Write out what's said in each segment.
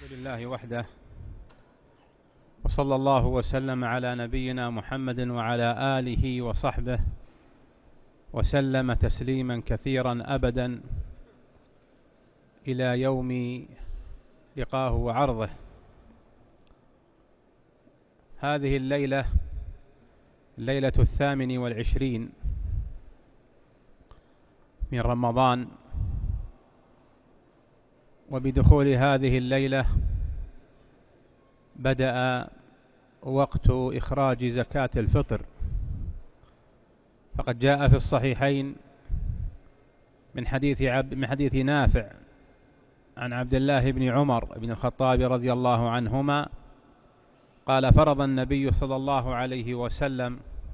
لله وحده، وصلى الله وسلم على نبينا محمد وعلى آله وصحبه وسلم تسليما كثيرا أبدا إلى يوم لقاه وعرضه. هذه الليلة ليلة 28 من رمضان، وبدخول هذه الليلة بدأ وقت إخراج زكاة الفطر، فقد جاء في الصحيحين من حديث نافع عن عبد الله بن عمر بن الخطاب رضي الله عنهما قال: فرض النبي صلى الله عليه وسلم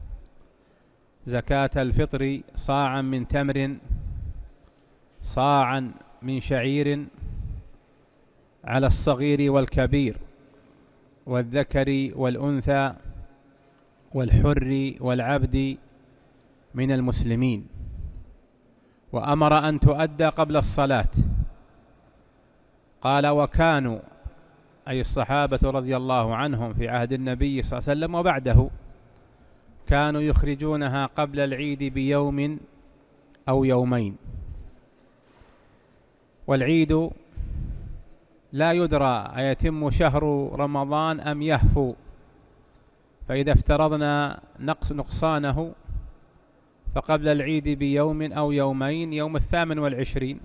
زكاة الفطر صاعا من تمر، صاعا من شعير، على الصغير والكبير، والذكر والأنثى، والحر والعبد من المسلمين، وأمر أن تؤدى قبل الصلاة. قال: وكانوا، أي الصحابة رضي الله عنهم في عهد النبي صلى الله عليه وسلم وبعده، كانوا يخرجونها قبل العيد بيوم أو يومين. والعيد لا يدرى أيتم شهر رمضان أم يهفو، فإذا افترضنا نقصانه فقبل العيد بيوم أو يومين يوم 28،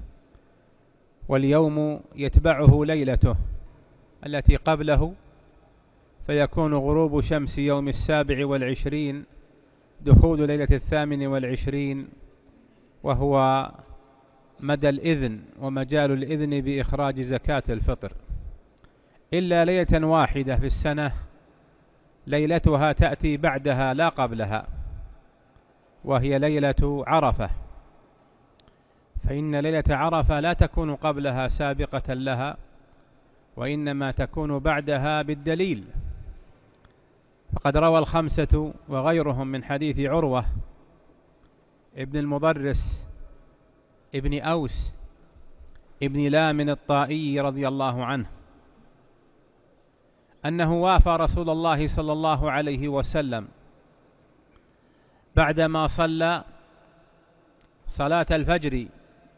واليوم يتبعه ليلته التي قبله، فيكون غروب شمس يوم 27 دخول ليلة 28، وهو مدى الإذن ومجال الإذن بإخراج زكاة الفطر، إلا ليلة واحدة في السنة ليلتها تأتي بعدها لا قبلها، وهي ليلة عرفة، فإن ليلة عرفة لا تكون قبلها سابقة لها، وإنما تكون بعدها بالدليل. فقد روى الخمسة وغيرهم من حديث عروة ابن المضرس ابن أوس ابن لام الطائي رضي الله عنه أنه وافى رسول الله صلى الله عليه وسلم بعدما صلى صلاة الفجر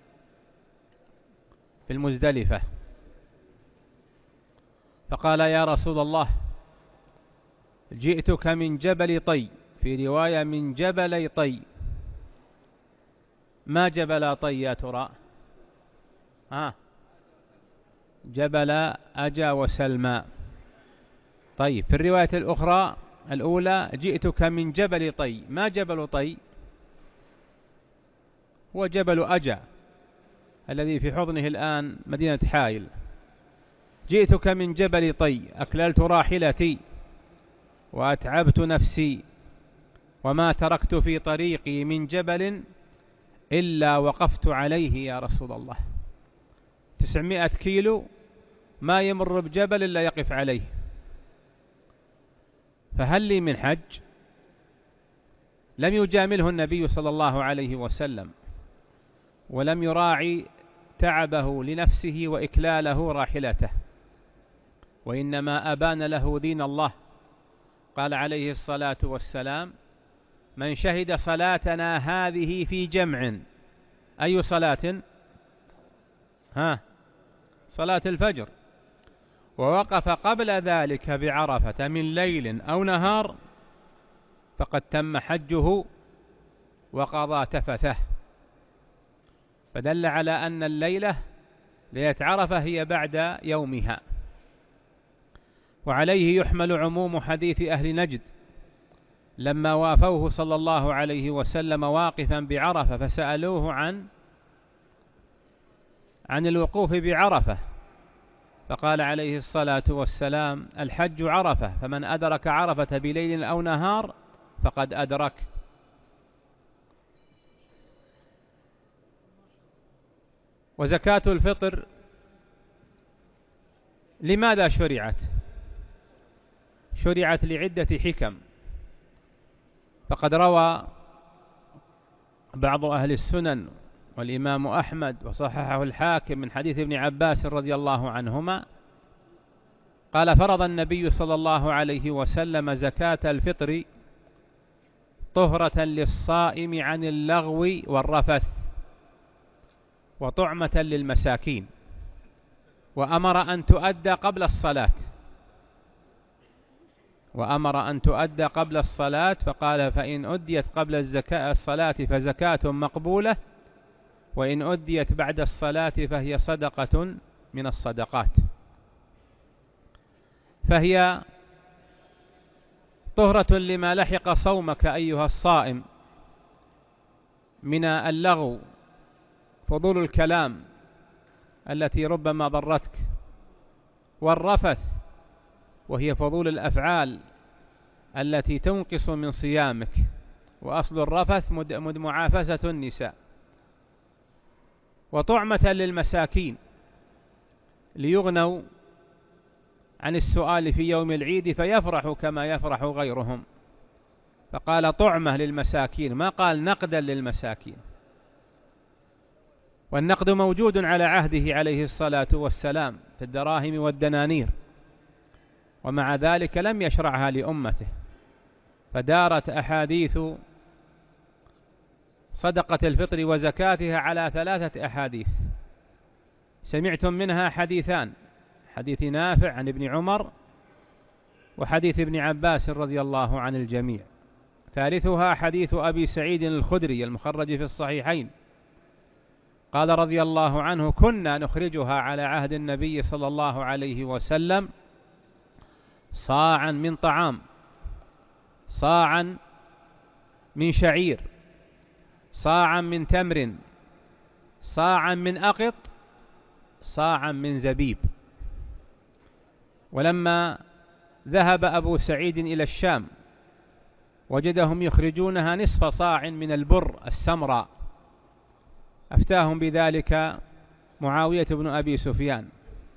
في المزدلفة، فقال: يا رسول الله، جئتك من جبل طي، في رواية من جبلي طي. ما جبل طي يا ترى؟ جبل أجا وسلمى. طيب، في الرواية الأخرى الأولى جئتك من جبل طي. ما جبل طي؟ هو جبل أجا الذي في حضنه الآن مدينة حائل. جئتك من جبل طي، أكللت راحلتي وأتعبت نفسي، وما تركت في طريقي من جبل إلا وقفت عليه يا رسول الله. 900 كيلو ما يمر بجبل إلا يقف عليه، فهل لي من حج؟ لم يجامله النبي صلى الله عليه وسلم، ولم يراعي تعبه لنفسه وإكلاله راحلته، وإنما أبان له دين الله. قال عليه الصلاة والسلام: من شهد صلاتنا هذه في جمع. أي صلاة؟ صلاة الفجر. ووقف قبل ذلك بعرفة من ليل أو نهار، فقد تم حجه وقضى تفثه. فدل على أن الليلة ليلة عرفة هي بعد يومها. وعليه يحمل عموم حديث أهل نجد لما وافوه صلى الله عليه وسلم واقفا بعرفة، فسألوه عن الوقوف بعرفة، فقال عليه الصلاة والسلام: الحج عرفة، فمن أدرك عرفة بليل أو نهار فقد أدرك. وزكاة الفطر لماذا شرعت؟ شرعت لعدة حكم. فقد روى بعض أهل السنن والإمام أحمد وصححه الحاكم من حديث ابن عباس رضي الله عنهما قال: فرض النبي صلى الله عليه وسلم زكاة الفطر طهرة للصائم عن اللغو والرفث وطعمة للمساكين، وأمر أن تؤدى قبل الصلاة، فقال: فإن أديت قبل الصلاة فزكاة مقبولة، وإن أديت بعد الصلاة فهي صدقة من الصدقات. فهي طهرة لما لحق صومك أيها الصائم من اللغو، فضول الكلام التي ربما ضرتك، والرفث وهي فضول الأفعال التي تنقص من صيامك، وأصل الرفث معافسة النساء، وطعمة للمساكين ليغنوا عن السؤال في يوم العيد فيفرحوا كما يفرح غيرهم، فقال طعمة للمساكين، ما قال نقدا للمساكين. والنقد موجود على عهده عليه الصلاة والسلام في الدراهم والدنانير، ومع ذلك لم يشرعها لأمته، فدارت أحاديث صدقة الفطر وزكاتها على 3 أحاديث، سمعتم منها حديثان: حديث نافع عن ابن عمر، وحديث ابن عباس رضي الله عن الجميع. ثالثها حديث أبي سعيد الخدري المخرج في الصحيحين، قال رضي الله عنه: كنا نخرجها على عهد النبي صلى الله عليه وسلم صاعا من طعام، صاعا من شعير، صاعا من تمر، صاعا من أقط، صاعا من زبيب. ولما ذهب أبو سعيد إلى الشام وجدهم يخرجونها نصف صاع من البر السمراء، أفتاهم بذلك معاوية بن أبي سفيان،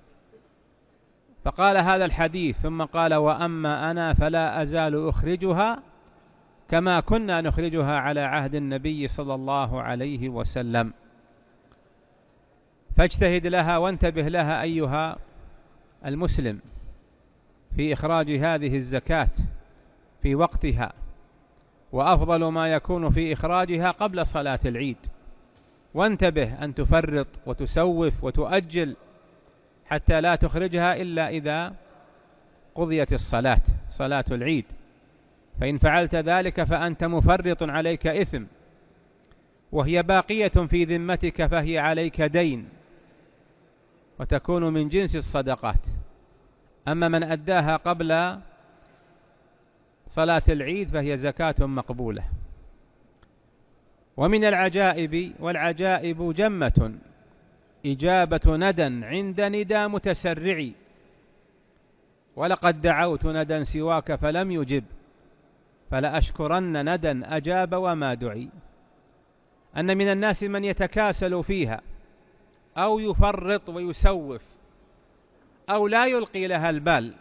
فقال هذا الحديث، ثم قال: وأما أنا فلا أزال أخرجها كما كنا نخرجها على عهد النبي صلى الله عليه وسلم. فاجتهد لها وانتبه لها أيها المسلم في إخراج هذه الزكاة في وقتها، وأفضل ما يكون في إخراجها قبل صلاة العيد، وانتبه أن تفرط وتسوف وتؤجل حتى لا تخرجها إلا إذا قضيت صلاة العيد، فإن فعلت ذلك فأنت مفرط، عليك إثم، وهي باقية في ذمتك فهي عليك دين، وتكون من جنس الصدقات. أما من أداها قبل صلاة العيد فهي زكاة مقبولة. ومن العجائب، والعجائب جمة، إجابة ندى عند ندى متسرع، ولقد دعوت ندى سواك فلم يجب، فلأشكرن ندى أجاب وما دعي. أن من الناس من يتكاسل فيها، أو يفرط ويسوف، أو لا يلقي لها البال،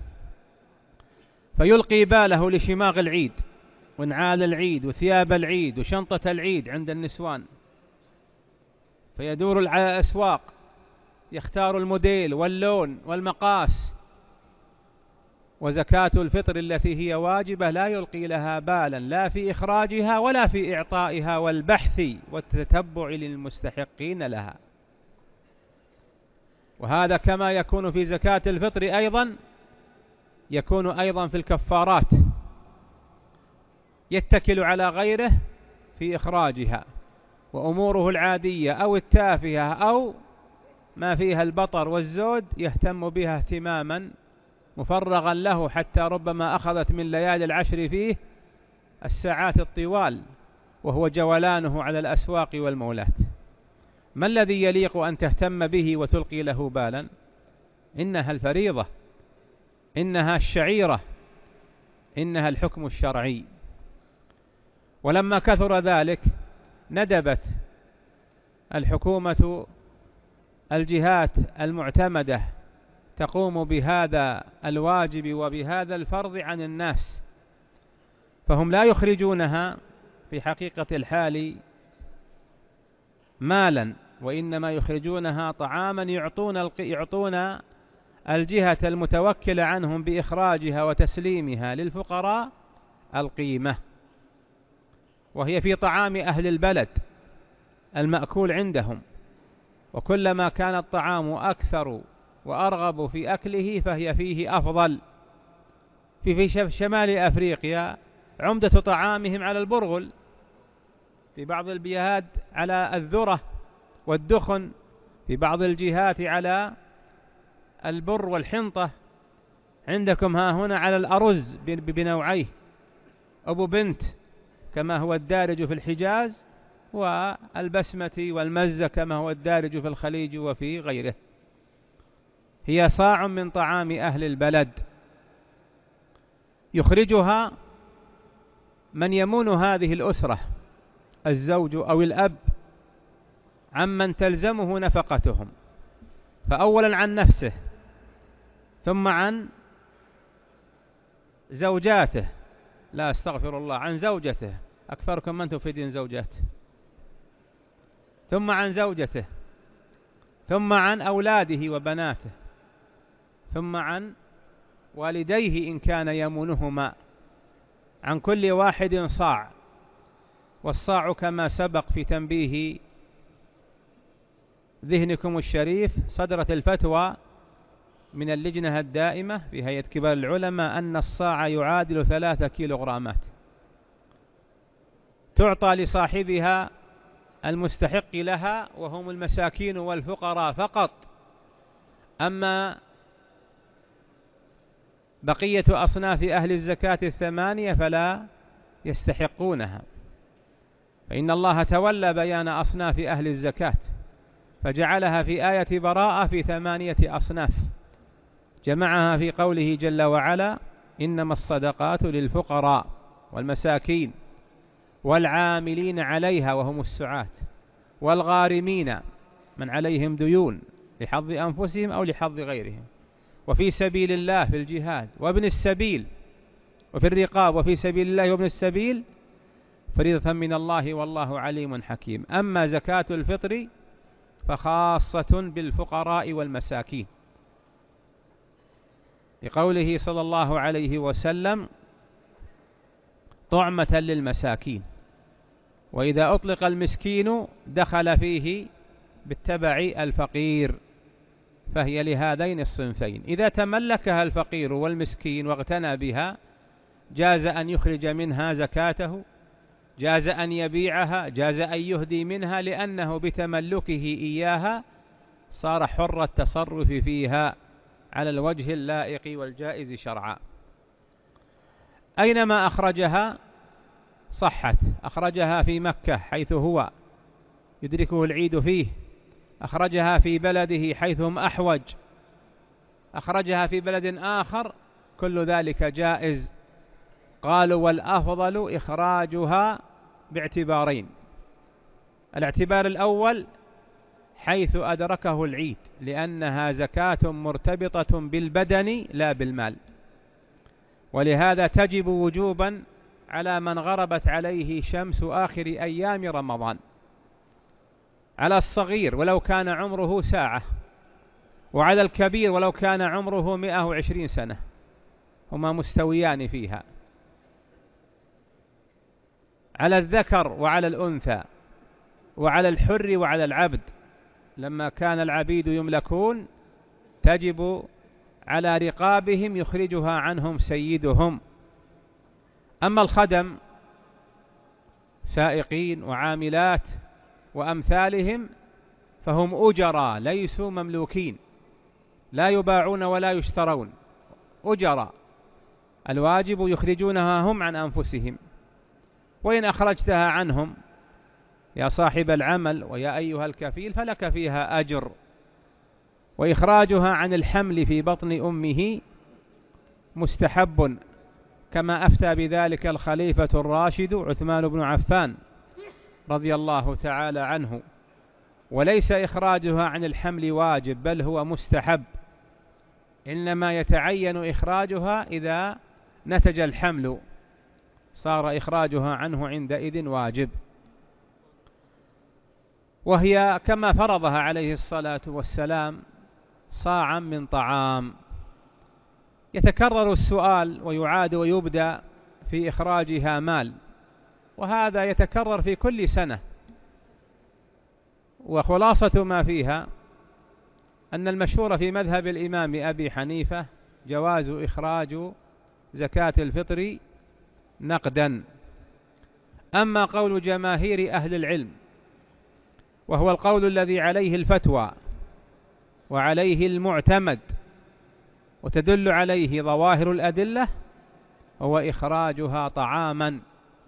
فيلقي باله لشماغ العيد ونعال العيد وثياب العيد وشنطة العيد عند النسوان، فيدور الأسواق يختار الموديل واللون والمقاس، وزكاة الفطر التي هي واجبة لا يلقي لها بالا، لا في إخراجها ولا في إعطائها والبحث والتتبع للمستحقين لها. وهذا كما يكون في زكاة الفطر أيضا يكون أيضا في الكفارات، يتكل على غيره في إخراجها، وأموره العادية أو التافهة أو ما فيها البطر والزود يهتم بها اهتماما مفرغا له، حتى ربما أخذت من ليالي العشر فيه الساعات الطوال، وهو جولانه على الأسواق والمولات. ما الذي يليق أن تهتم به وتلقي له بالا؟ إنها الفريضة، إنها الشعيرة، إنها الحكم الشرعي. ولما كثر ذلك ندبت الحكومة الجهات المعتمدة تقوم بهذا الواجب وبهذا الفرض عن الناس، فهم لا يخرجونها في حقيقة الحال مالا، وإنما يخرجونها طعاما يعطون الجهة المتوكلة عنهم بإخراجها وتسليمها للفقراء القيمة، وهي في طعام أهل البلد المأكول عندهم، وكلما كان الطعام أكثر وأرغب في أكله فهي فيه أفضل. في شمال أفريقيا عمدة طعامهم على البرغل، في بعض البلاد على الذرة والدخن، في بعض الجهات على البر والحنطة، عندكم ها هنا على الأرز بنوعيه، أبو بنت كما هو الدارج في الحجاز، والبسمة والمزة كما هو الدارج في الخليج وفي غيره. هي صاع من طعام أهل البلد يخرجها من يمون هذه الأسرة، الزوج أو الأب، عمن تلزمه نفقتهم، فأولا عن نفسه، ثم عن زوجاته، لا استغفر الله، عن زوجته، أكثركم من تفيدين زوجات، ثم عن زوجته، ثم عن أولاده وبناته، ثم عن والديه إن كان يمونهما، عن كل واحد صاع. والصاع كما سبق في تنبيه ذهنكم الشريف صدرت الفتوى من اللجنة الدائمة في هيئة كبار العلماء أن الصاع يعادل 3 كيلوغرامات، تعطى لصاحبها المستحق لها وهم المساكين والفقراء فقط، أما بقية أصناف أهل الزكاة 8 فلا يستحقونها، فإن الله تولى بيان أصناف أهل الزكاة فجعلها في آية براءة في 8 أصناف، جمعها في قوله جل وعلا: إنما الصدقات للفقراء والمساكين والعاملين عليها وهم السعاة والغارمين من عليهم ديون لحظ أنفسهم أو لحظ غيرهم، وفي سبيل الله في الجهاد، وابن السبيل، وفي الرقاب، وفي سبيل الله وابن السبيل فريضة من الله والله عليم حكيم. أما زكاة الفطر فخاصة بالفقراء والمساكين، لقوله صلى الله عليه وسلم: طعمة للمساكين. وإذا أطلق المسكين دخل فيه بالتبع الفقير، فهي لهذين الصنفين. إذا تملكها الفقير والمسكين واغتنى بها جاز أن يخرج منها زكاته، جاز أن يبيعها، جاز أن يهدي منها، لأنه بتملكه إياها صار حر التصرف فيها على الوجه اللائق والجائز شرعا. أينما أخرجها صحت، أخرجها في مكة حيث هو يدركه العيد فيه، أخرجها في بلده حيث هم أحوج، أخرجها في بلد آخر، كل ذلك جائز. قالوا: والأفضل إخراجها باعتبارين: الاعتبار الأول حيث أدركه العيد، لأنها زكاة مرتبطة بالبدن لا بالمال، ولهذا تجب وجوبا على من غربت عليه شمس آخر أيام رمضان، على الصغير ولو كان عمره ساعة، وعلى الكبير ولو كان عمره 120 سنة، هما مستويان فيها، على الذكر وعلى الأنثى، وعلى الحر وعلى العبد. لما كان العبيد يملكون تجب على رقابهم يخرجها عنهم سيدهم. أما الخدم سائقين وعاملات وأمثالهم فهم أجراء ليسوا مملوكين، لا يباعون ولا يشترون، أجراء، الواجب يخرجونها هم عن أنفسهم. وإن أخرجتها عنهم يا صاحب العمل ويا أيها الكفيل فلك فيها أجر. وإخراجها عن الحمل في بطن أمه مستحب، كما أفتى بذلك الخليفة الراشد عثمان بن عفان رضي الله تعالى عنه. وليس إخراجها عن الحمل واجب، بل هو مستحب، إنما يتعين إخراجها إذا نتج الحمل، صار إخراجها عنه عندئذ واجب. وهي كما فرضها عليه الصلاة والسلام صاعا من طعام. يتكرر السؤال ويعاد ويبدأ في إخراجها مال، وهذا يتكرر في كل سنة. وخلاصة ما فيها أن المشهور في مذهب الإمام أبي حنيفة جواز إخراج زكاة الفطر نقدا. أما قول جماهير أهل العلم، وهو القول الذي عليه الفتوى وعليه المعتمد وتدل عليه ظواهر الأدلة، هو إخراجها طعاما.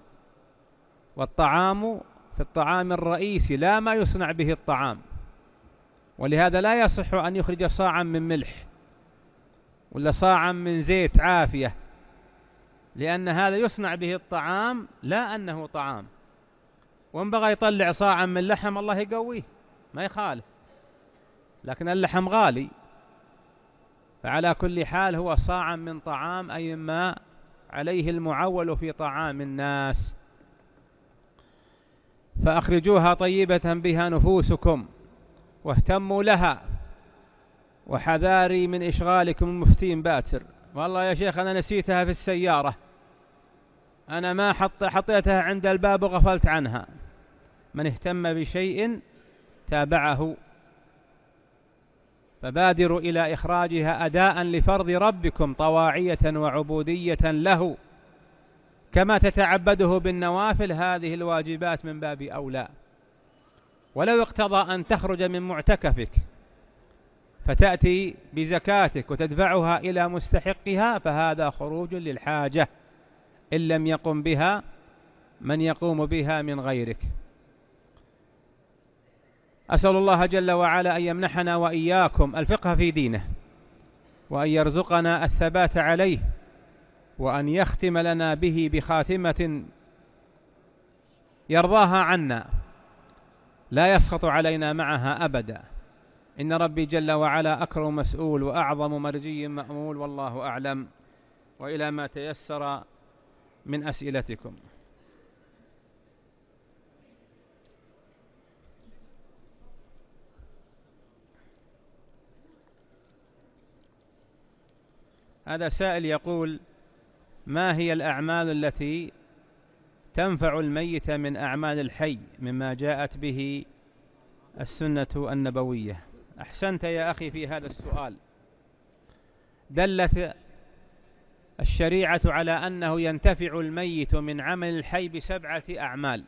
والطعام في الطعام الرئيسي لا ما يصنع به الطعام، ولهذا لا يصح أن يخرج صاعا من ملح ولا صاعا من زيت عافية، لأن هذا يصنع به الطعام لا أنه طعام. وإن بغى يطلع صاعا من لحم الله يقويه ما يخالف، لكن اللحم غالي. فعلى كل حال هو صاعا من طعام، أي ما عليه المعول في طعام الناس. فأخرجوها طيبة بها نفوسكم واهتموا لها، وحذاري من إشغالكم المفتين باتر. والله يا شيخ أنا نسيتها في السيارة، أنا ما حطيتها عند الباب وغفلت عنها. من اهتم بشيء تابعه. فبادروا إلى إخراجها أداء لفرض ربكم طواعية وعبودية له، كما تتعبده بالنوافل هذه الواجبات من باب أولى. ولو اقتضى أن تخرج من معتكفك فتأتي بزكاتك وتدفعها إلى مستحقها، فهذا خروج للحاجة إن لم يقم بها من يقوم بها من غيرك. أسأل الله جل وعلا أن يمنحنا وإياكم الفقه في دينه، وأن يرزقنا الثبات عليه، وأن يختم لنا به بخاتمة يرضاها عنا لا يسخط علينا معها أبدا. إن ربي جل وعلا أكرم مسؤول وأعظم مرجي مأمول، والله أعلم. وإلى ما تيسر من أسئلتكم. هذا سائل يقول: ما هي الأعمال التي تنفع الميت من أعمال الحي مما جاءت به السنة النبوية؟ أحسنت يا أخي في هذا السؤال. دلت الشريعة على أنه ينتفع الميت من عمل الحي ب7 أعمال،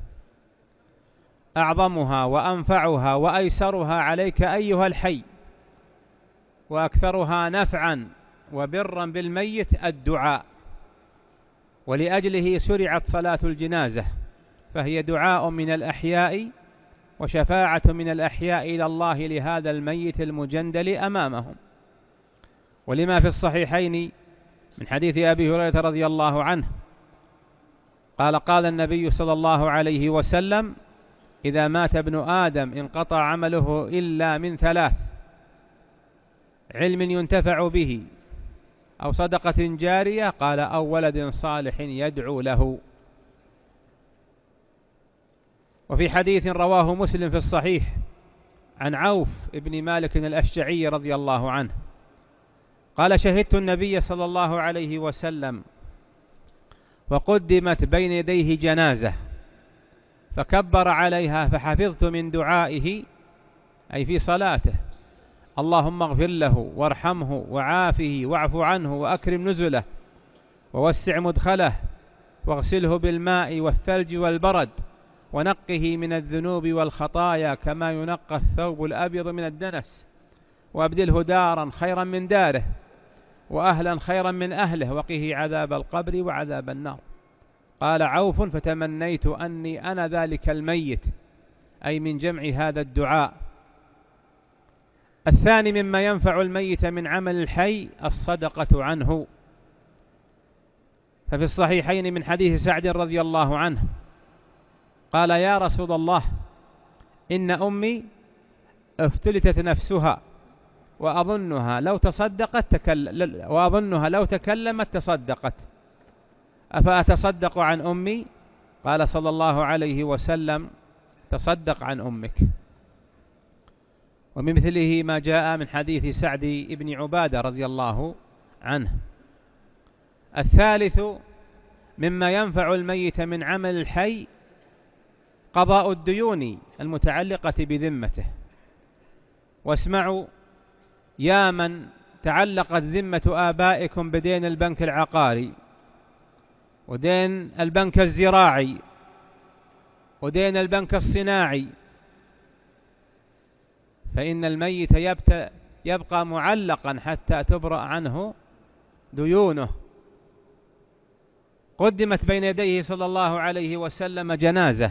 أعظمها وأنفعها وأيسرها عليك أيها الحي وأكثرها نفعا وبرا بالميت الدعاء، ولأجله شرعت صلاة الجنازة، فهي دعاء من الأحياء وشفاعة من الأحياء إلى الله لهذا الميت المجندل أمامهم. ولما في الصحيحين من حديث أبي هريرة رضي الله عنه قال: قال النبي صلى الله عليه وسلم: إذا مات ابن آدم انقطع عمله إلا من 3: علم ينتفع به، أو صدقة جارية، قال: أو ولد صالح يدعو له. وفي حديث رواه مسلم في الصحيح عن عوف بن مالك الأشجعي رضي الله عنه قال: شهدت النبي صلى الله عليه وسلم وقدمت بين يديه جنازة فكبر عليها، فحفظت من دعائه، أي في صلاته: اللهم اغفر له وارحمه وعافه واعف عنه وأكرم نزله ووسع مدخله واغسله بالماء والثلج والبرد ونقه من الذنوب والخطايا كما ينقى الثوب الأبيض من الدنس، وأبدله دارا خيرا من داره وأهلا خيرا من أهله وقه عذاب القبر وعذاب النار. قال عوف: فتمنيت أني أنا ذلك الميت، أي من جمع هذا الدعاء. الثاني مما ينفع الميت من عمل الحي الصدقة عنه، ففي الصحيحين من حديث سعد رضي الله عنه قال: يا رسول الله، إن أمي افتلتت نفسها وأظنها لو تكلمت تصدقت، أفأتصدق عن أمي؟ قال صلى الله عليه وسلم: تصدق عن أمك. ومن مثله ما جاء من حديث سعد بن عبادة رضي الله عنه. الثالث مما ينفع الميت من عمل الحي قضاء الديون المتعلقة بذمته. واسمعوا يا من تعلقت ذمة آبائكم بدين البنك العقاري ودين البنك الزراعي ودين البنك الصناعي، فإن الميت يبقى معلقا حتى تبرأ عنه ديونه. قدمت بين يديه صلى الله عليه وسلم جنازة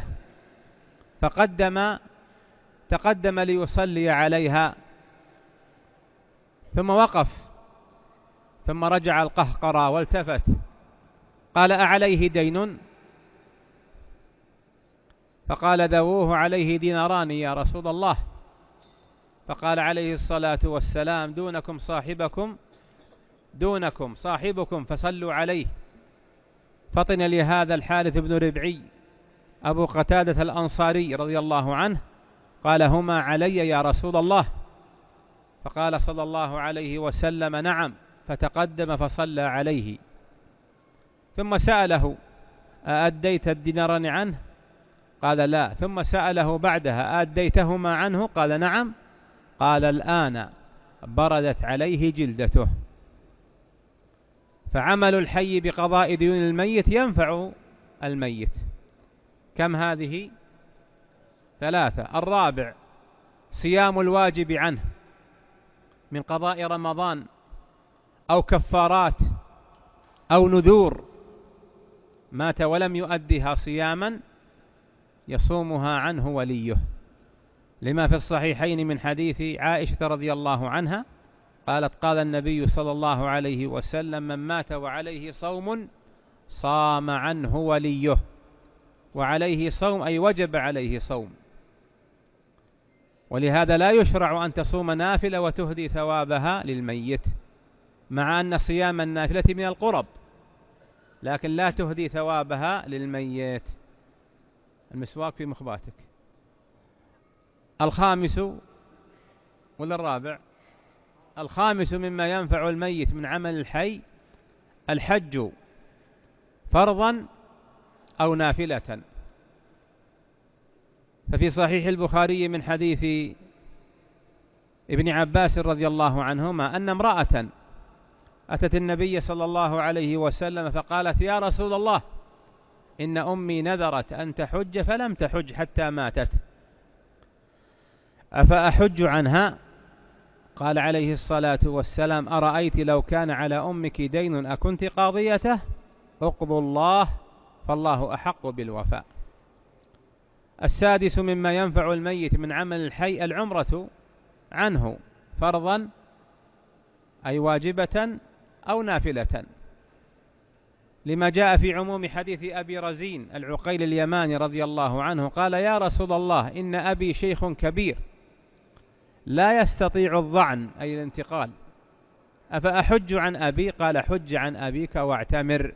تقدم ليصلي عليها، ثم وقف، ثم رجع القهقرى والتفت قال أعليه دين؟ فقال ذووه عليه ديناران يا رسول الله. فقال عليه الصلاة والسلام دونكم صاحبكم فصلوا عليه. فطن لهذا الحارث بن ربعي أبو قتادة الأنصاري رضي الله عنه قال هما علي يا رسول الله. فقال صلى الله عليه وسلم نعم، فتقدم فصلى عليه. ثم سأله أأديت الدينارين عنه؟ قال لا. ثم سأله بعدها أأديتهما عنه؟ قال نعم. قال الآن بردت عليه جلدته. فعمل الحي بقضاء ديون الميت ينفع الميت. كم هذه؟ 3. الرابع صيام الواجب عنه من قضاء رمضان أو كفارات أو نذور، مات ولم يؤدها صياما يصومها عنه وليه، لما في الصحيحين من حديث عائشة رضي الله عنها قالت قال النبي صلى الله عليه وسلم من مات وعليه صوم صام عنه وليه. وعليه صوم أي وجب عليه صوم. ولهذا لا يشرع أن تصوم نافلة وتهدي ثوابها للميت، مع أن صيام النافلة من القرب، لكن لا تهدي ثوابها للميت. المسواك في مخباتك. الخامس ولا الرابع؟ الخامس مما ينفع الميت من عمل الحي الحج فرضا أو نافلة. ففي صحيح البخاري من حديث ابن عباس رضي الله عنهما أن امرأة أتت النبي صلى الله عليه وسلم فقالت يا رسول الله إن أمي نذرت أن تحج فلم تحج حتى ماتت، أفأحج عنها؟ قال عليه الصلاة والسلام أرأيت لو كان على أمك دين أكنت قاضيته؟ اقضوا الله فالله أحق بالوفاء. السادس مما ينفع الميت من عمل الحي العمرة عنه فرضا أي واجبة أو نافلة، لما جاء في عموم حديث أبي رزين العقيل اليماني رضي الله عنه قال يا رسول الله إن أبي شيخ كبير لا يستطيع الظعن أي الانتقال، أفأحج عن أبي؟ قال حج عن أبيك واعتمر.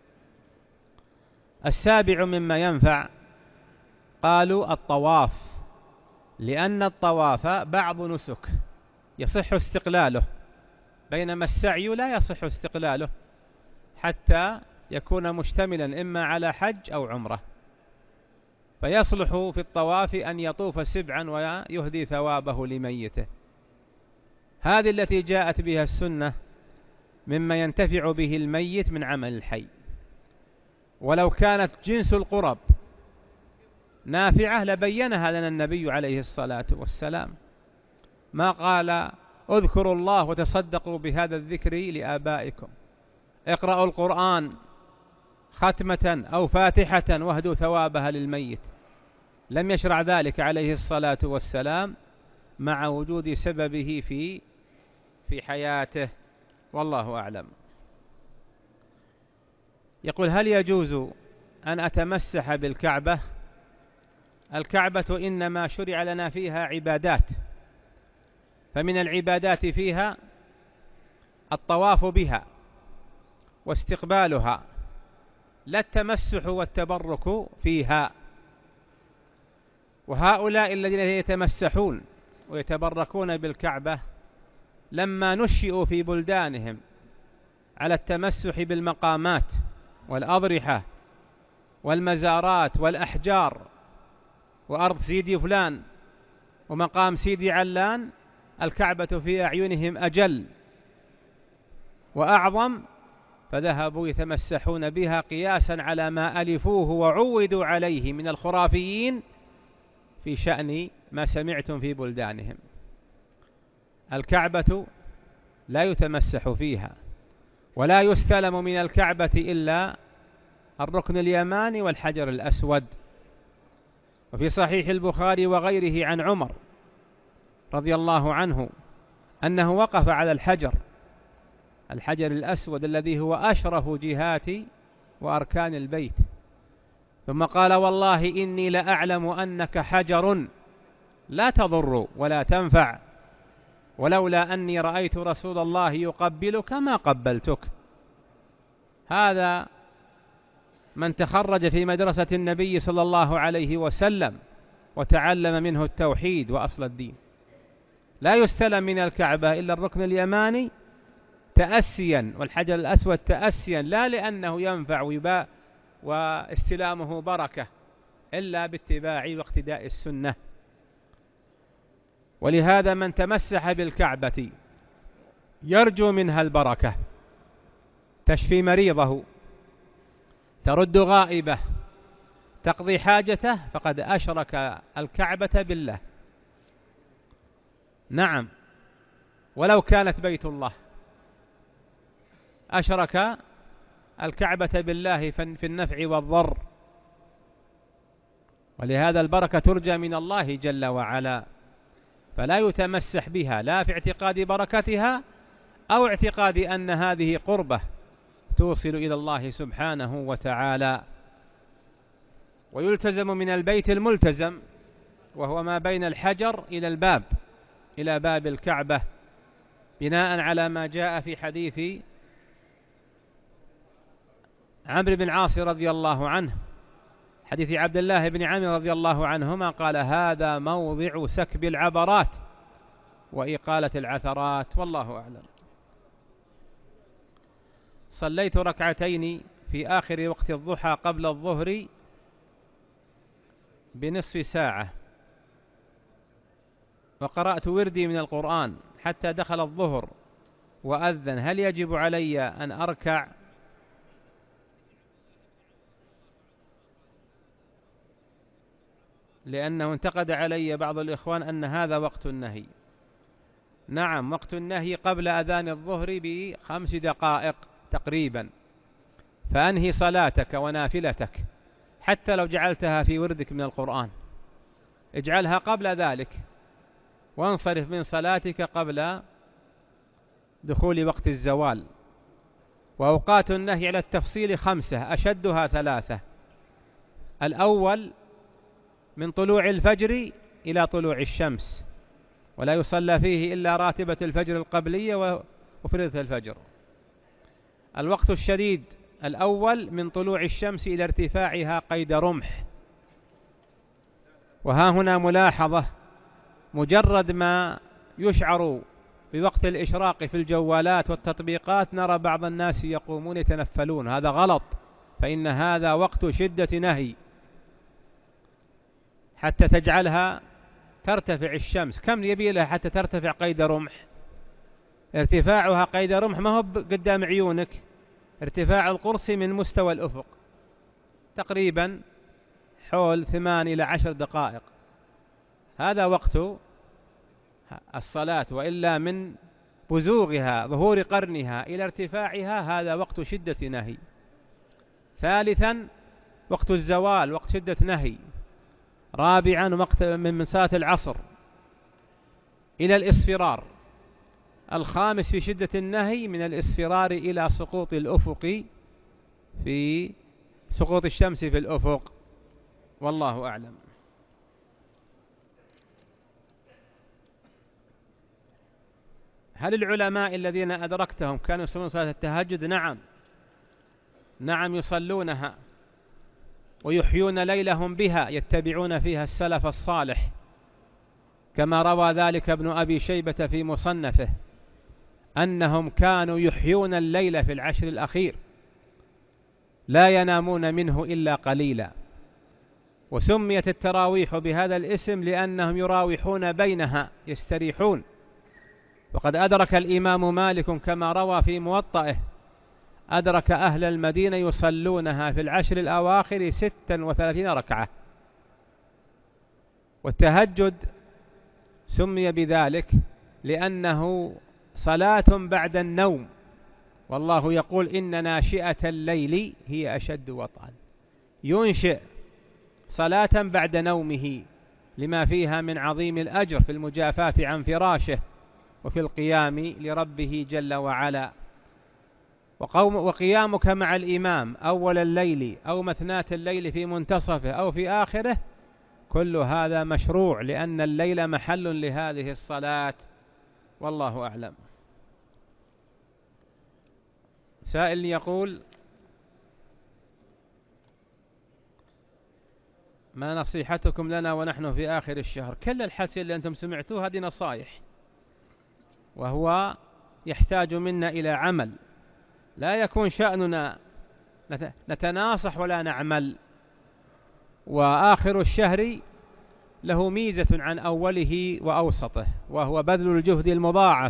السابع مما ينفع قالوا الطواف، لأن الطواف بعض نسك يصح استقلاله، بينما السعي لا يصح استقلاله حتى يكون مشتملا إما على حج أو عمرة، فيصلح في الطواف أن يطوف سبعا ويهدي ثوابه لميته. هذه التي جاءت بها السنة مما ينتفع به الميت من عمل الحي. ولو كانت جنس القرب نافعة لبينها لنا النبي عليه الصلاة والسلام، ما قال اذكروا الله وتصدقوا بهذا الذكر لآبائكم، اقرأوا القرآن ختمة أو فاتحة واهدوا ثوابها للميت. لم يشرع ذلك عليه الصلاة والسلام مع وجود سببه في حياته، والله أعلم. يقول هل يجوز أن أتمسح بالكعبة؟ الكعبة إنما شرع لنا فيها عبادات، فمن العبادات فيها الطواف بها واستقبالها، لا التمسح والتبرك فيها. وهؤلاء الذين يتمسحون ويتبركون بالكعبة لما نشئوا في بلدانهم على التمسح بالمقامات والأضرحة والمزارات والأحجار وأرض سيدي فلان ومقام سيدي علان، الكعبة في أعينهم أجل وأعظم، فذهبوا يتمسحون بها قياسا على ما ألفوه وعودوا عليه من الخرافيين في شأن ما سمعتم في بلدانهم. الكعبة لا يتمسح فيها ولا يستلم من الكعبة إلا الركن اليماني والحجر الأسود. وفي صحيح البخاري وغيره عن عمر رضي الله عنه أنه وقف على الحجر الأسود الذي هو أشرف جهات وأركان البيت، ثم قال: والله إني لأعلم أنك حجر لا تضر ولا تنفع، ولولا أني رأيت رسول الله يقبلك ما قبلتك. هذا من تخرج في مدرسة النبي صلى الله عليه وسلم وتعلم منه التوحيد وأصل الدين. لا يستلم من الكعبة إلا الركن اليماني تأسيا والحجر الأسود تأسيا، لا لأنه ينفع ويباء واستلامه بركة، إلا باتباع واقتداء السنة. ولهذا من تمسح بالكعبة يرجو منها البركة، تشفي مريضه، ترد غائبه، تقضي حاجته، فقد أشرك الكعبة بالله. نعم، ولو كانت بيت الله أشرك الكعبة بالله في النفع والضر. ولهذا البركة ترجى من الله جل وعلا، فلا يتمسح بها لا في اعتقاد بركتها أو اعتقاد أن هذه قربة توصل إلى الله سبحانه وتعالى. ويلتزم من البيت الملتزم، وهو ما بين الحجر إلى باب الكعبة، بناء على ما جاء في حديث عمرو بن عاص رضي الله عنه، حديث عبد الله بن عمرو رضي الله عنهما، قال: هذا موضع سكب العبرات وإقالة العثرات، والله أعلم. صليت ركعتين في آخر وقت الضحى قبل الظهر بنصف ساعة، وقرأت وردي من القرآن حتى دخل الظهر وأذن، هل يجب علي أن أركع؟ لأنه انتقد علي بعض الإخوان أن هذا وقت النهي. نعم، وقت النهي قبل أذان الظهر ب5 دقائق تقريبا، فأنهي صلاتك ونافلتك حتى لو جعلتها في وردك من القرآن، اجعلها قبل ذلك وانصرف من صلاتك قبل دخول وقت الزوال. وأوقات النهي على التفصيل 5، أشدها 3. الأول من طلوع الفجر إلى طلوع الشمس، ولا يصلى فيه إلا راتبة الفجر القبلية وفريضة الفجر. الوقت الشديد الأول من طلوع الشمس إلى ارتفاعها قيد رمح. وها هنا ملاحظة: مجرد ما يشعر بوقت الإشراق في الجوالات والتطبيقات نرى بعض الناس يقومون يتنفلون، هذا غلط، فإن هذا وقت شدة نهي، حتى تجعلها ترتفع الشمس. كم يبي لها حتى ترتفع قيد رمح؟ ارتفاعها قيد رمح ما هو قدام عيونك، ارتفاع القرص من مستوى الأفق تقريبا حول 8 إلى 10 دقائق، هذا وقت الصلاة. وإلا من بزوغها ظهور قرنها إلى ارتفاعها هذا وقت شدة نهي. ثالثا وقت الزوال وقت شدة نهي. رابعا وقت من صلاة العصر إلى الإصفرار. الخامس في شدة النهي من الإصفرار إلى سقوط الأفق، في سقوط الشمس في الأفق، والله أعلم. هل العلماء الذين أدركتهم كانوا يصلون صلاة التهجد؟ نعم يصلونها ويحيون ليلهم بها، يتبعون فيها السلف الصالح كما روى ذلك ابن أبي شيبة في مصنفه أنهم كانوا يحيون الليل في العشر الأخير لا ينامون منه إلا قليلا. وسميت التراويح بهذا الاسم لأنهم يراوحون بينها يستريحون. وقد أدرك الإمام مالك كما روى في موطئه أدرك أهل المدينة يصلونها في العشر الأواخر 36 ركعة. والتهجد سمي بذلك لأنه صلاة بعد النوم، والله يقول إن ناشئة الليل هي أشد وطئا. ينشئ صلاة بعد نومه لما فيها من عظيم الأجر في المجافاة عن فراشه وفي القيام لربه جل وعلا. وقيامك مع الإمام أول الليل أو مثناة الليل في منتصفه أو في آخره كل هذا مشروع، لأن الليل محل لهذه الصلاة، والله أعلم. سائل يقول: ما نصيحتكم لنا ونحن في آخر الشهر؟ كل الحكي اللي أنتم سمعتوه هذه نصائح، وهو يحتاج منا إلى عمل. لا يكون شأننا نتناصح ولا نعمل. وآخر الشهر له ميزة عن أوله وأوسطه، وهو بذل الجهد المضاعف.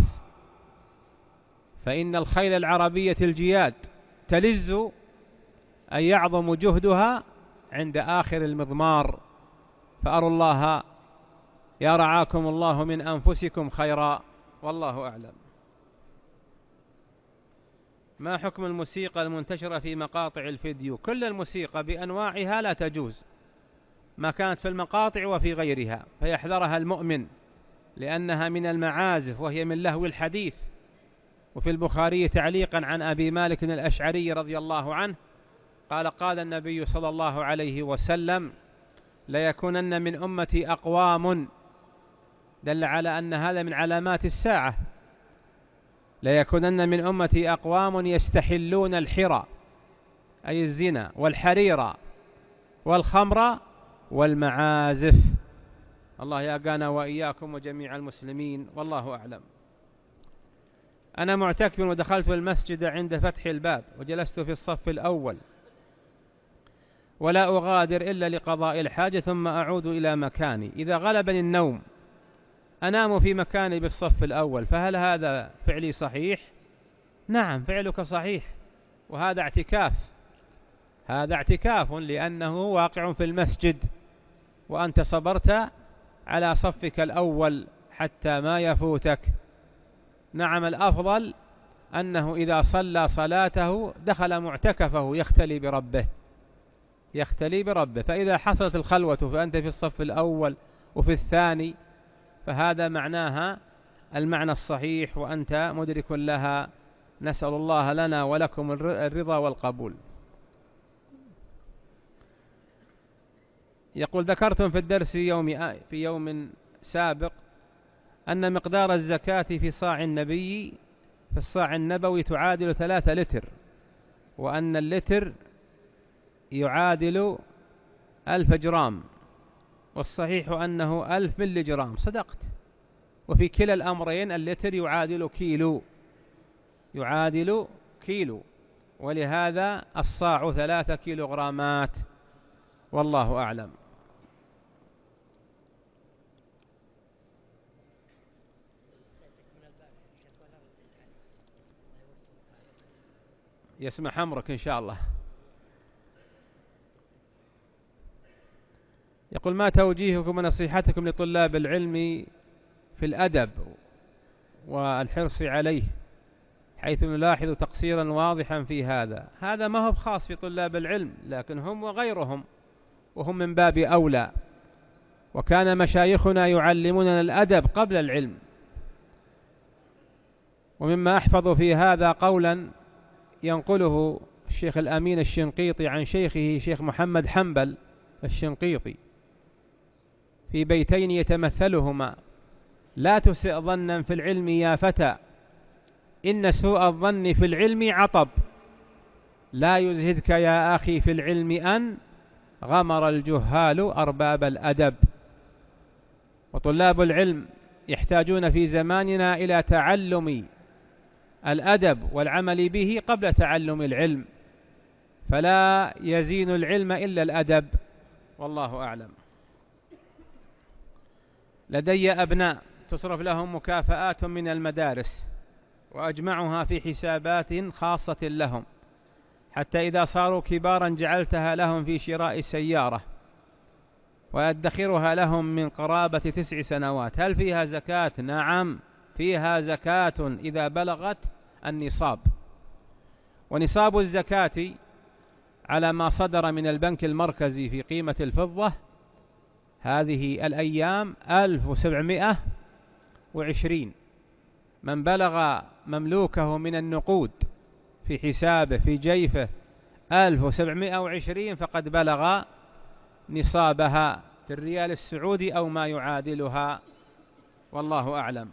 فإن الخيل العربية الجياد تلز أن يعظم جهدها عند آخر المضمار. فأروا الله يا رعاكم الله من أنفسكم خيرا، والله أعلم. ما حكم الموسيقى المنتشرة في مقاطع الفيديو؟ كل الموسيقى بأنواعها لا تجوز، ما كانت في المقاطع وفي غيرها، فيحذرها المؤمن، لأنها من المعازف وهي من لهو الحديث. وفي البخاري تعليقا عن أبي مالك الأشعري رضي الله عنه قال: قال النبي صلى الله عليه وسلم: ليكونن من أمتي أقوام، دل على أن هذا من علامات الساعة. ليكونن من أمتي أقوام يستحلون الحرى أي الزنا والحرير والخمر والمعازف. الله يقانا وإياكم وجميع المسلمين، والله أعلم. أنا معتكف ودخلت المسجد عند فتح الباب وجلست في الصف الأول ولا أغادر إلا لقضاء الحاجة ثم أعود إلى مكاني. إذا غلبني النوم أنام في مكاني بالصف الأول، فهل هذا فعلي صحيح؟ نعم، فعلك صحيح، وهذا اعتكاف. هذا اعتكاف لأنه واقع في المسجد، وأنت صبرت على صفك الأول حتى ما يفوتك. نعم، الأفضل أنه إذا صلى صلاته دخل معتكفه يختلي بربه. فإذا حصلت الخلوة فأنت في الصف الأول وفي الثاني، فهذا معناها المعنى الصحيح وأنت مدرك لها. نسأل الله لنا ولكم الرضا والقبول. يقول: ذكرتم في الدرس في يوم سابق أن مقدار الزكاة في الصاع النبوي تعادل 3 لتر، وأن اللتر يعادل 1000 جرام، والصحيح أنه 1000 ملي جرام. صدقت، وفي كلا الأمرين اللتر يعادل كيلو، ولهذا الصاع 3 كيلوغرامات، والله أعلم. يسمح أمرك إن شاء الله. يقول: ما توجيهكم ونصيحتكم لطلاب العلم في الأدب والحرص عليه، حيث نلاحظ تقصيرا واضحا في هذا ما هو خاص في طلاب العلم، لكن هم وغيرهم، وهم من باب أولى. وكان مشايخنا يعلموننا الأدب قبل العلم. ومما أحفظ في هذا قولا ينقله الشيخ الأمين الشنقيطي عن شيخه شيخ محمد حنبل الشنقيطي في بيتين يتمثلهما: لا تسئ ظنا في العلم يا فتى، إن سوء الظن في العلم عطب، لا يزهدك يا أخي في العلم أن غمر الجهال أرباب الأدب. وطلاب العلم يحتاجون في زماننا إلى تعلم الأدب والعمل به قبل تعلم العلم، فلا يزين العلم إلا الأدب، والله أعلم. لدي أبناء تصرف لهم مكافآت من المدارس، وأجمعها في حسابات خاصة لهم، حتى إذا صاروا كبارا جعلتها لهم في شراء سيارة، وأدخرها لهم من قرابة 9 سنوات. هل فيها زكاة؟ نعم، فيها زكاة إذا بلغت النصاب. ونصاب الزكاة على ما صدر من البنك المركزي في قيمة الفضة هذه الأيام 1720. من بلغ مملوكه من النقود في حسابه في جيفه 1720 فقد بلغ نصابها في الريال السعودي أو ما يعادلها، والله أعلم.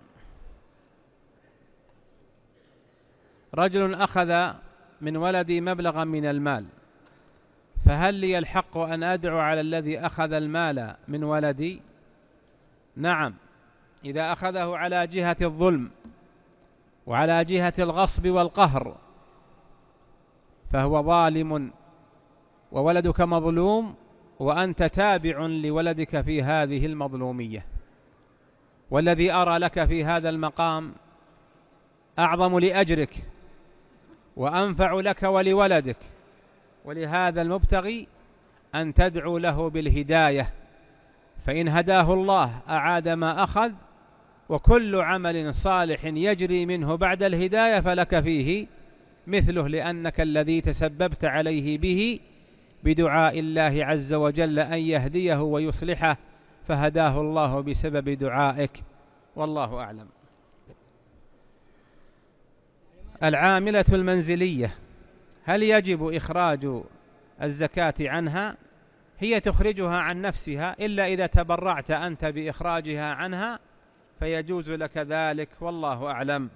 رجل أخذ من ولدي مبلغا من المال، فهل لي الحق أن أدعو على الذي أخذ المال من ولدي؟ نعم، إذا أخذه على جهة الظلم وعلى جهة الغصب والقهر فهو ظالم وولدك مظلوم، وأنت تابع لولدك في هذه المظلومية. والذي أرى لك في هذا المقام أعظم لأجرك وأنفع لك ولولدك ولهذا المبتغي أن تدعو له بالهداية، فإن هداه الله أعاد ما أخذ، وكل عمل صالح يجري منه بعد الهداية فلك فيه مثله، لأنك الذي تسببت عليه به بدعاء الله عز وجل أن يهديه ويصلحه، فهداه الله بسبب دعائك، والله أعلم. العاملة المنزلية هل يجب إخراج الزكاة عنها؟ هي تخرجها عن نفسها، إلا إذا تبرعت أنت بإخراجها عنها فيجوز لك ذلك، والله أعلم.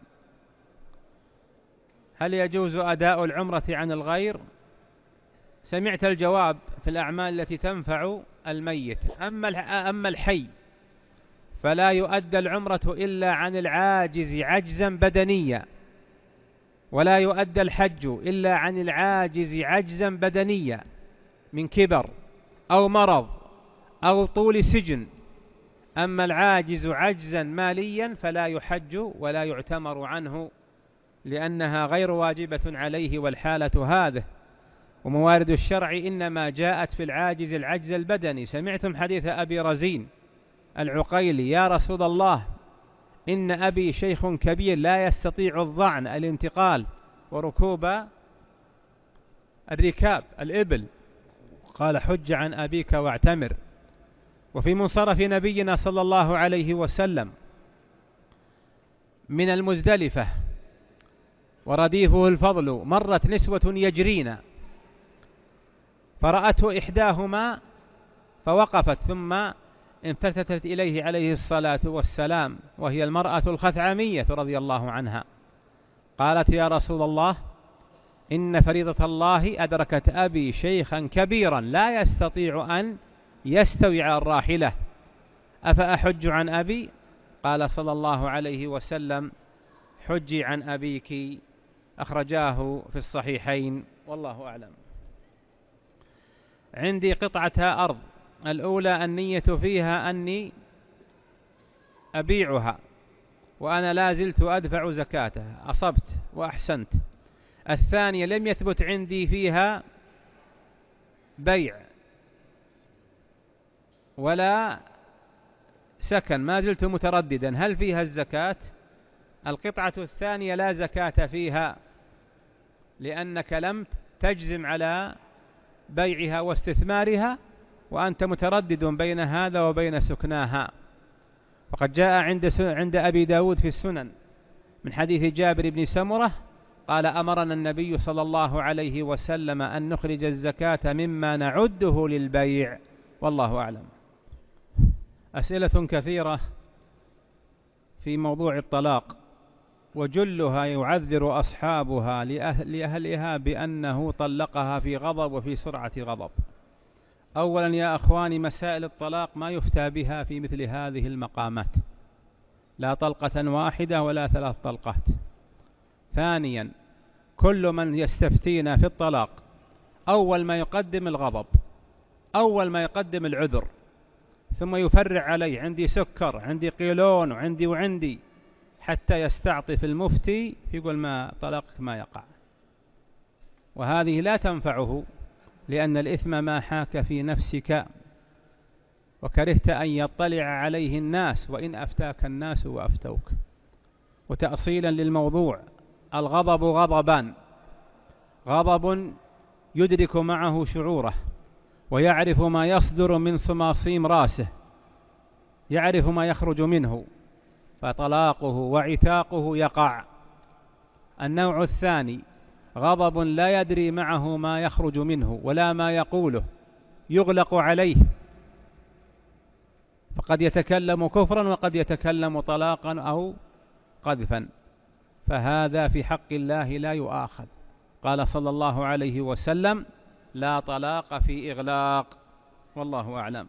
هل يجوز أداء العمرة عن الغير؟ سمعت الجواب في الأعمال التي تنفع الميت. أما الحي فلا يؤدى العمرة إلا عن العاجز عجزا بدنيا، ولا يؤدى الحج إلا عن العاجز عجزا بدنيا من كبر أو مرض أو طول سجن. أما العاجز عجزا ماليا فلا يحج ولا يعتمر عنه، لأنها غير واجبة عليه، والحالة هذه. وموارد الشرع إنما جاءت في العاجز العجز البدني. سمعتم حديث أبي رزين العقيلي: يا رسول الله، إن أبي شيخ كبير لا يستطيع الظعن الانتقال وركوب الركاب الإبل. قال: حج عن أبيك واعتمر. وفي منصرف نبينا صلى الله عليه وسلم من المزدلفة ورديفه الفضل مرت نسوة يجرين، فرأته إحداهما فوقفت، ثم انفتتت إليه عليه الصلاة والسلام، وهي المرأة الخثعمية رضي الله عنها. قالت: يا رسول الله، إن فريضة الله أدركت أبي شيخا كبيرا لا يستطيع أن يستوي على الراحلة، أفأحج عن أبي؟ قال صلى الله عليه وسلم: حجي عن أبيك. أخرجاه في الصحيحين، والله أعلم. عندي قطعة أرض، الأولى النية فيها أني أبيعها وأنا لا زلت أدفع زكاتها، أصبت وأحسنت. الثانية لم يثبت عندي فيها بيع ولا سكن، ما زلت مترددا هل فيها الزكاة؟ القطعة الثانية لا زكاة فيها، لأنك لم تجزم على بيعها واستثمارها، وأنت متردد بين هذا وبين سكناها. وقد جاء عند أبي داود في السنن من حديث جابر بن سمرة قال: أمرنا النبي صلى الله عليه وسلم أن نخرج الزكاة مما نعده للبيع، والله أعلم. أسئلة كثيرة في موضوع الطلاق، وجلها يعذر أصحابها لأهلها بأنه طلقها في غضب وفي سرعة غضب. أولا يا أخواني، مسائل الطلاق ما يفتى بها في مثل هذه المقامات، لا طلقة واحدة ولا 3 طلقات. ثانيا، كل من يستفتينا في الطلاق أول ما يقدم الغضب، أول ما يقدم العذر، ثم يفرع عليه عندي سكر، عندي قيلون، وعندي حتى يستعطف المفتي يقول ما طلاقك ما يقع. وهذه لا تنفعه، لأن الإثم ما حاك في نفسك وكرهت أن يطلع عليه الناس، وإن أفتاك الناس وأفتوك. وتأصيلا للموضوع، الغضب غضبان: غضب يدرك معه شعوره ويعرف ما يصدر من صماصيم راسه، يعرف ما يخرج منه، فطلاقه وعتاقه يقع. النوع الثاني غضب لا يدري معه ما يخرج منه ولا ما يقوله، يغلق عليه، فقد يتكلم كفرا وقد يتكلم طلاقا أو قذفا، فهذا في حق الله لا يؤاخذ. قال صلى الله عليه وسلم: لا طلاق في إغلاق. والله أعلم.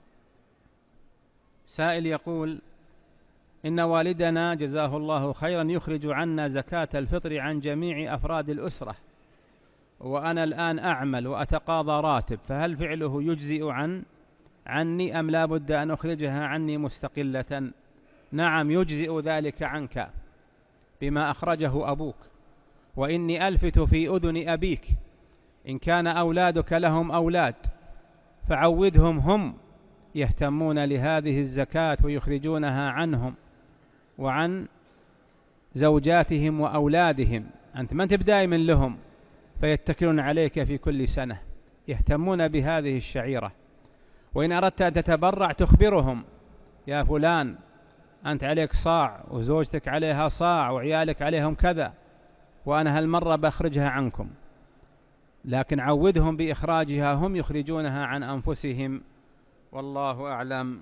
سائل يقول: إن والدنا جزاه الله خيرا يخرج عنا زكاة الفطر عن جميع أفراد الأسرة، وأنا الآن أعمل وأتقاضى راتب، فهل فعله يجزئ عني أم لا بد أن أخرجها عني مستقلة؟ نعم، يجزئ ذلك عنك بما أخرجه أبوك. وإني ألفت في أذن أبيك: إن كان أولادك لهم أولاد فعودهم هم يهتمون لهذه الزكاة ويخرجونها عنهم وعن زوجاتهم وأولادهم. أنت ما أنت بدائما لهم، فيتكلون عليك في كل سنة، يهتمون بهذه الشعيرة. وإن أردت أن تتبرع تخبرهم: يا فلان أنت عليك صاع وزوجتك عليها صاع وعيالك عليهم كذا، وأنا هالمرة بأخرجها عنكم. لكن عودهم بإخراجها، هم يخرجونها عن أنفسهم. والله أعلم.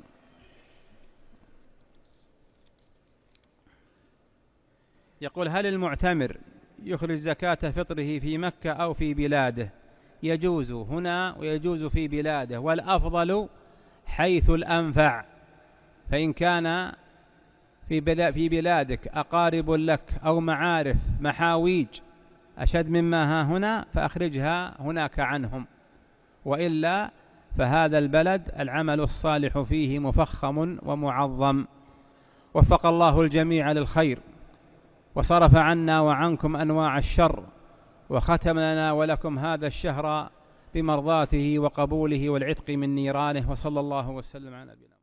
يقول: هل المعتمر يخرج زكاة فطره في مكة أو في بلاده؟ يجوز هنا ويجوز في بلاده، والأفضل حيث الأنفع. فإن كان في بلادك أقارب لك أو معارف محاويج أشد مما ها هنا، فأخرجها هناك عنهم، وإلا فهذا البلد العمل الصالح فيه مفخم ومعظم. وفق الله الجميع للخير، وصرف عنا وعنكم أنواع الشر، وختم لنا ولكم هذا الشهر بمرضاته وقبوله والعتق من نيرانه. وصلى الله وسلم على نبينا.